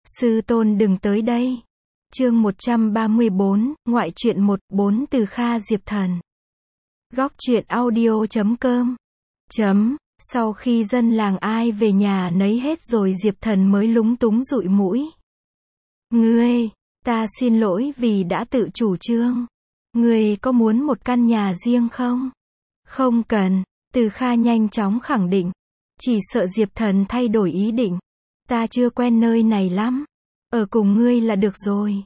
Sư tôn đừng tới đây. Chương 134, ngoại truyện 1-4 từ Kha Diệp Thần. Góc truyện audio.com. Sau khi dân làng ai về nhà nấy hết rồi Diệp Thần mới lúng túng dụi mũi. Ngươi, ta xin lỗi vì đã tự chủ trương. Ngươi có muốn một căn nhà riêng không? Không cần, Từ Kha nhanh chóng khẳng định. Chỉ sợ Diệp Thần thay đổi ý định. Ta chưa quen nơi này lắm. Ở cùng ngươi là được rồi.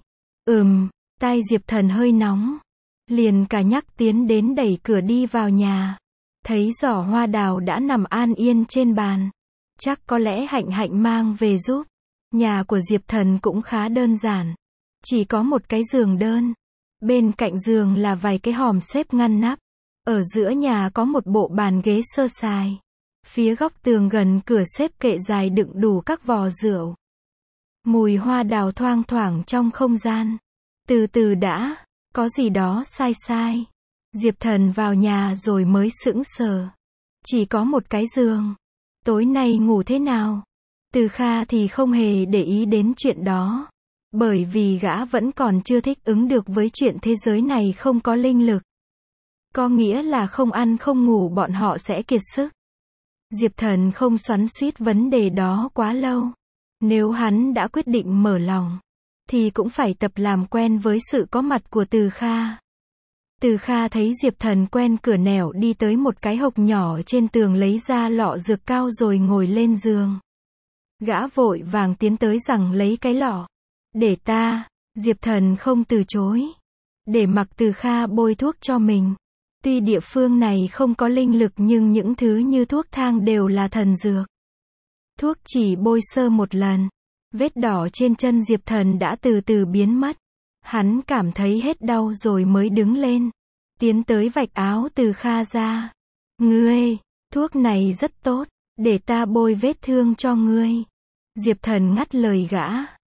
Tai Diệp Thần hơi nóng. Liền cả nhắc tiến đến đẩy cửa đi vào nhà. Thấy giỏ hoa đào đã nằm an yên trên bàn. Chắc có lẽ Hạnh Hạnh mang về giúp. Nhà của Diệp Thần cũng khá đơn giản. Chỉ có một cái giường đơn. Bên cạnh giường là vài cái hòm xếp ngăn nắp. Ở giữa nhà có một bộ bàn ghế sơ sài. Phía góc tường gần cửa xếp kệ dài đựng đủ các vò rượu. Mùi hoa đào thoang thoảng trong không gian. Từ từ đã, có gì đó sai sai. Diệp Thần vào nhà rồi mới sững sờ. Chỉ có một cái giường. Tối nay ngủ thế nào? Từ Kha thì không hề để ý đến chuyện đó. Bởi vì gã vẫn còn chưa thích ứng được với chuyện thế giới này không có linh lực. Có nghĩa là không ăn không ngủ bọn họ sẽ kiệt sức. Diệp Thần không xoắn xuýt vấn đề đó quá lâu. Nếu hắn đã quyết định mở lòng, thì cũng phải tập làm quen với sự có mặt của Từ Kha. Từ Kha thấy Diệp Thần quen cửa nẻo đi tới một cái hộc nhỏ trên tường lấy ra lọ dược cao rồi ngồi lên giường. Gã vội vàng tiến tới rằng lấy cái lọ. Để ta, Diệp Thần không từ chối. Để mặc Từ Kha bôi thuốc cho mình. Tuy địa phương này không có linh lực nhưng những thứ như thuốc thang đều là thần dược. Thuốc chỉ bôi sơ một lần. Vết đỏ trên chân Diệp Thần đã từ từ biến mất. Hắn cảm thấy hết đau rồi mới đứng lên. Tiến tới vạch áo Từ Kha ra. Ngươi, thuốc này rất tốt. Để ta bôi vết thương cho ngươi. Diệp Thần ngắt lời gã.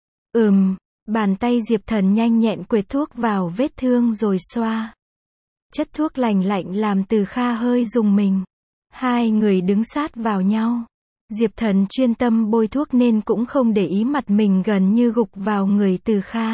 Bàn tay Diệp Thần nhanh nhẹn quệt thuốc vào vết thương rồi xoa. Chất thuốc lành lạnh làm Từ Kha hơi rùng mình. Hai người đứng sát vào nhau. Diệp Thần chuyên tâm bôi thuốc nên cũng không để ý mặt mình gần như gục vào người Từ Kha.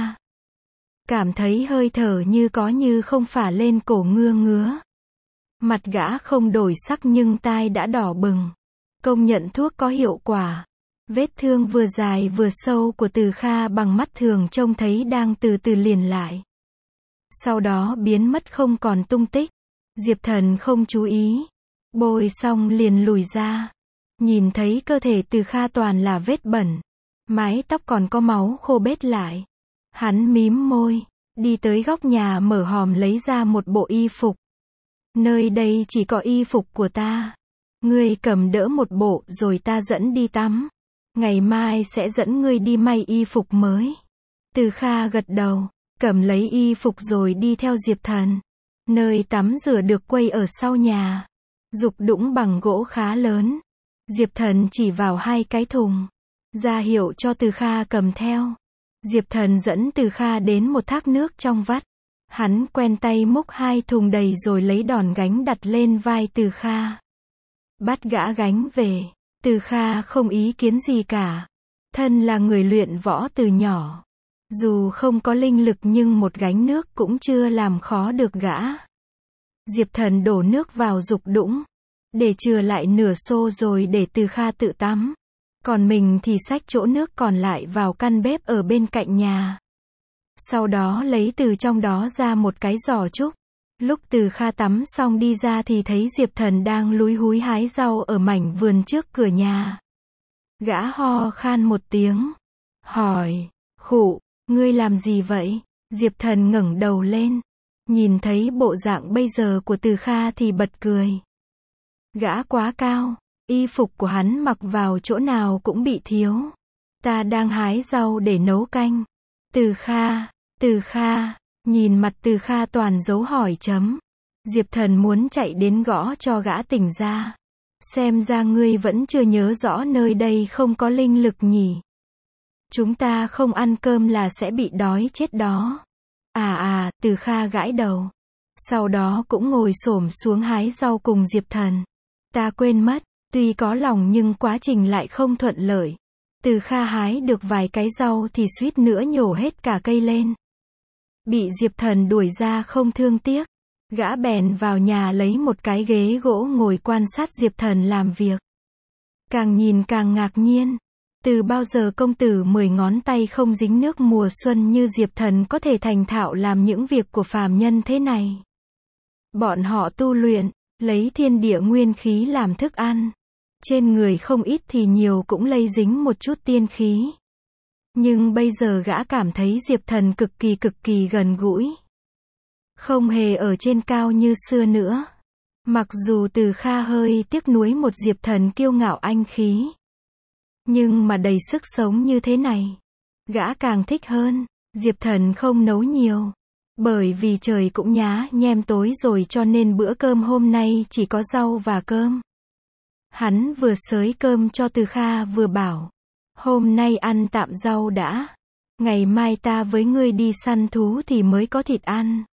Cảm thấy hơi thở như có như không phả lên cổ ngứa ngứa. Mặt gã không đổi sắc nhưng tai đã đỏ bừng. Công nhận thuốc có hiệu quả. Vết thương vừa dài vừa sâu của Từ Kha bằng mắt thường trông thấy đang từ từ liền lại. Sau đó biến mất không còn tung tích. Diệp Thần không chú ý. Bôi xong liền lùi ra. Nhìn thấy cơ thể Từ Kha toàn là vết bẩn. Mái tóc còn có máu khô bết lại. Hắn mím môi. Đi tới góc nhà mở hòm lấy ra một bộ y phục. Nơi đây chỉ có y phục của ta. Ngươi cầm đỡ một bộ rồi ta dẫn đi tắm. Ngày mai sẽ dẫn ngươi đi may y phục mới. Từ Kha gật đầu. Cầm lấy y phục rồi đi theo Diệp Thần. Nơi tắm rửa được quây ở sau nhà. Dục đũng bằng gỗ khá lớn. Diệp Thần chỉ vào hai cái thùng. Ra hiệu cho Từ Kha cầm theo. Diệp Thần dẫn Từ Kha đến một thác nước trong vắt. Hắn quen tay múc hai thùng đầy rồi lấy đòn gánh đặt lên vai Từ Kha. Bắt gã gánh về. Từ Kha không ý kiến gì cả. Thân là người luyện võ từ nhỏ. Dù không có linh lực nhưng một gánh nước cũng chưa làm khó được gã. Diệp Thần đổ nước vào dục đũng. Để chừa lại nửa xô rồi để Từ Kha tự tắm. Còn mình thì xách chỗ nước còn lại vào căn bếp ở bên cạnh nhà. Sau đó lấy từ trong đó ra một cái giỏ trúc. Lúc Từ Kha tắm xong đi ra thì thấy Diệp Thần đang lúi húi hái rau ở mảnh vườn trước cửa nhà. Gã ho khan một tiếng. Hỏi, khụ, ngươi làm gì vậy? Diệp Thần ngẩng đầu lên. Nhìn thấy bộ dạng bây giờ của Từ Kha thì bật cười. Gã quá cao. Y phục của hắn mặc vào chỗ nào cũng bị thiếu. Ta đang hái rau để nấu canh. Từ Kha, nhìn mặt Từ Kha toàn dấu hỏi chấm. Diệp Thần muốn chạy đến gõ cho gã tỉnh ra. Xem ra ngươi vẫn chưa nhớ rõ nơi đây không có linh lực nhỉ. Chúng ta không ăn cơm là sẽ bị đói chết đó. Từ Kha gãi đầu. Sau đó cũng ngồi xổm xuống hái rau cùng Diệp Thần. Ta quên mất. Tuy có lòng nhưng quá trình lại không thuận lợi. Từ Kha hái được vài cái rau thì suýt nữa nhổ hết cả cây lên. Bị Diệp Thần đuổi ra không thương tiếc. Gã bèn vào nhà lấy một cái ghế gỗ ngồi quan sát Diệp Thần làm việc. Càng nhìn càng ngạc nhiên. Từ bao giờ công tử 10 ngón tay không dính nước mùa xuân như Diệp Thần có thể thành thạo làm những việc của phàm nhân thế này. Bọn họ tu luyện, lấy thiên địa nguyên khí làm thức ăn. Trên người không ít thì nhiều cũng lây dính một chút tiên khí. Nhưng bây giờ gã cảm thấy Diệp Thần cực kỳ gần gũi. Không hề ở trên cao như xưa nữa. Mặc dù Từ Kha hơi tiếc nuối một Diệp Thần kiêu ngạo anh khí. Nhưng mà đầy sức sống như thế này. Gã càng thích hơn. Diệp Thần không nấu nhiều. Bởi vì trời cũng nhá nhem tối rồi cho nên bữa cơm hôm nay chỉ có rau và cơm. Hắn vừa xới cơm cho Từ Kha vừa bảo. Hôm nay ăn tạm rau đã. Ngày mai ta với ngươi đi săn thú thì mới có thịt ăn.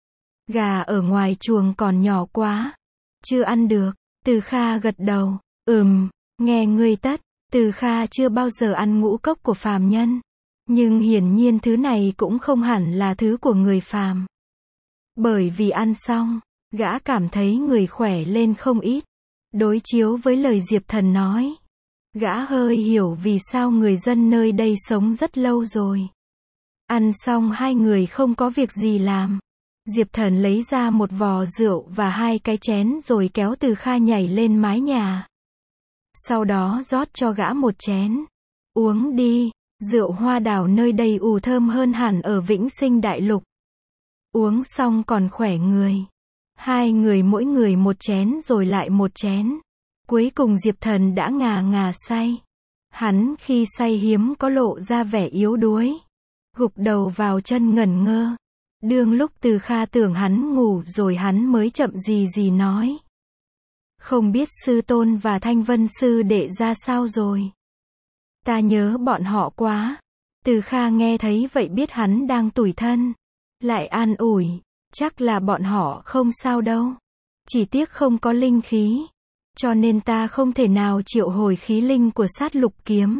Gà ở ngoài chuồng còn nhỏ quá. Chưa ăn được. Từ Kha gật đầu. Nghe ngươi tất. Từ Kha chưa bao giờ ăn ngũ cốc của phàm nhân. Nhưng hiển nhiên thứ này cũng không hẳn là thứ của người phàm. Bởi vì ăn xong, gã cảm thấy người khỏe lên không ít. Đối chiếu với lời Diệp Thần nói. Gã hơi hiểu vì sao người dân nơi đây sống rất lâu rồi. Ăn xong hai người không có việc gì làm. Diệp Thần lấy ra một vò rượu và hai cái chén rồi kéo Từ Kha nhảy lên mái nhà. Sau đó rót cho gã một chén. Uống đi, rượu hoa đào nơi đây thơm hơn hẳn ở Vĩnh Sinh Đại Lục. Uống xong còn khỏe người. Hai người mỗi người một chén rồi lại một chén. Cuối cùng Diệp Thần đã ngà say. Hắn khi say hiếm có lộ ra vẻ yếu đuối. Gục đầu vào chân ngẩn ngơ. Đương lúc Từ Kha tưởng hắn ngủ rồi hắn mới chậm gì nói. Không biết sư tôn và Thanh Vân sư đệ ra sao rồi. Ta nhớ bọn họ quá. Từ Kha nghe thấy vậy biết hắn đang tủi thân. Lại an ủi. Chắc là bọn họ không sao đâu. Chỉ tiếc không có linh khí. Cho nên ta không thể nào triệu hồi khí linh của sát lục kiếm.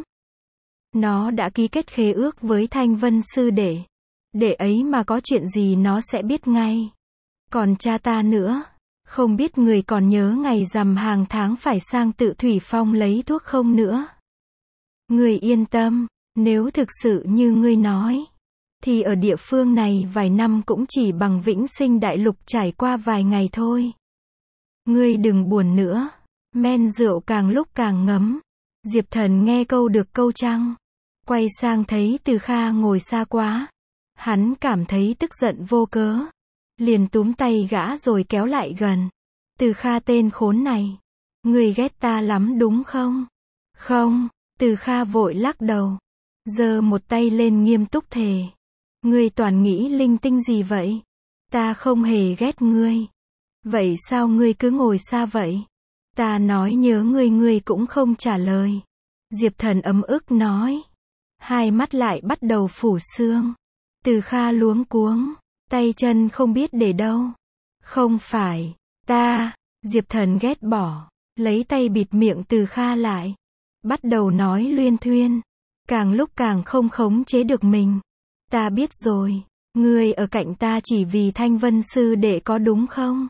Nó đã ký kết khế ước với Thanh Vân sư đệ. Để ấy mà có chuyện gì nó sẽ biết ngay. Còn cha ta nữa. Không biết người còn nhớ ngày rằm hàng tháng phải sang Tự Thủy Phong lấy thuốc không nữa. Người yên tâm. Nếu thực sự như ngươi nói. Thì ở địa phương này vài năm cũng chỉ bằng Vĩnh Sinh Đại Lục trải qua vài ngày thôi. Ngươi đừng buồn nữa. Men rượu càng lúc càng ngấm. Diệp Thần nghe câu được câu trăng. Quay sang thấy Từ Kha ngồi xa quá. Hắn cảm thấy tức giận vô cớ. Liền túm tay gã rồi kéo lại gần. Từ Kha tên khốn này. Ngươi ghét ta lắm đúng không? Không. Từ Kha vội lắc đầu. Giơ một tay lên nghiêm túc thề. Ngươi toàn nghĩ linh tinh gì vậy? Ta không hề ghét ngươi. Vậy sao ngươi cứ ngồi xa vậy? Ta nói nhớ ngươi cũng không trả lời. Diệp Thần ấm ức nói. Hai mắt lại bắt đầu phủ sương. Từ Kha luống cuống. Tay chân không biết để đâu. Không phải. Ta. Diệp Thần ghét bỏ. Lấy tay bịt miệng Từ Kha lại. Bắt đầu nói luyên thuyên. Càng lúc càng không khống chế được mình. Ta biết rồi. Ngươi ở cạnh ta chỉ vì Thanh Vân sư đệ có đúng không?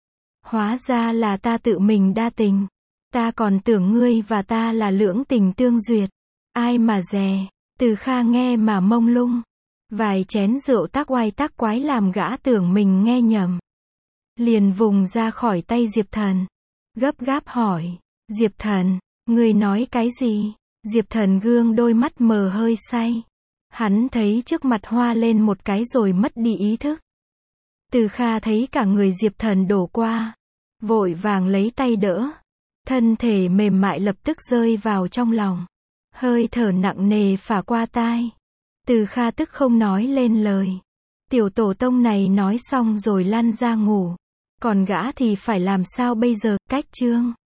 Hóa ra là ta tự mình đa tình. Ta còn tưởng ngươi và ta là lưỡng tình tương duyệt. Ai mà dè. Từ Kha nghe mà mông lung. Vài chén rượu tác oai tác quái làm gã tưởng mình nghe nhầm. Liền vùng ra khỏi tay Diệp Thần. Gấp gáp hỏi. Diệp Thần, ngươi nói cái gì? Diệp Thần gương đôi mắt mờ hơi say. Hắn thấy trước mặt hoa lên một cái rồi mất đi ý thức. Từ Kha thấy cả người Diệp Thần đổ qua. Vội vàng lấy tay đỡ. Thân thể mềm mại lập tức rơi vào trong lòng. Hơi thở nặng nề phả qua tai. Từ Kha tức không nói lên lời. Tiểu tổ tông này nói xong rồi lăn ra ngủ. Còn gã thì phải làm sao bây giờ? Cách chương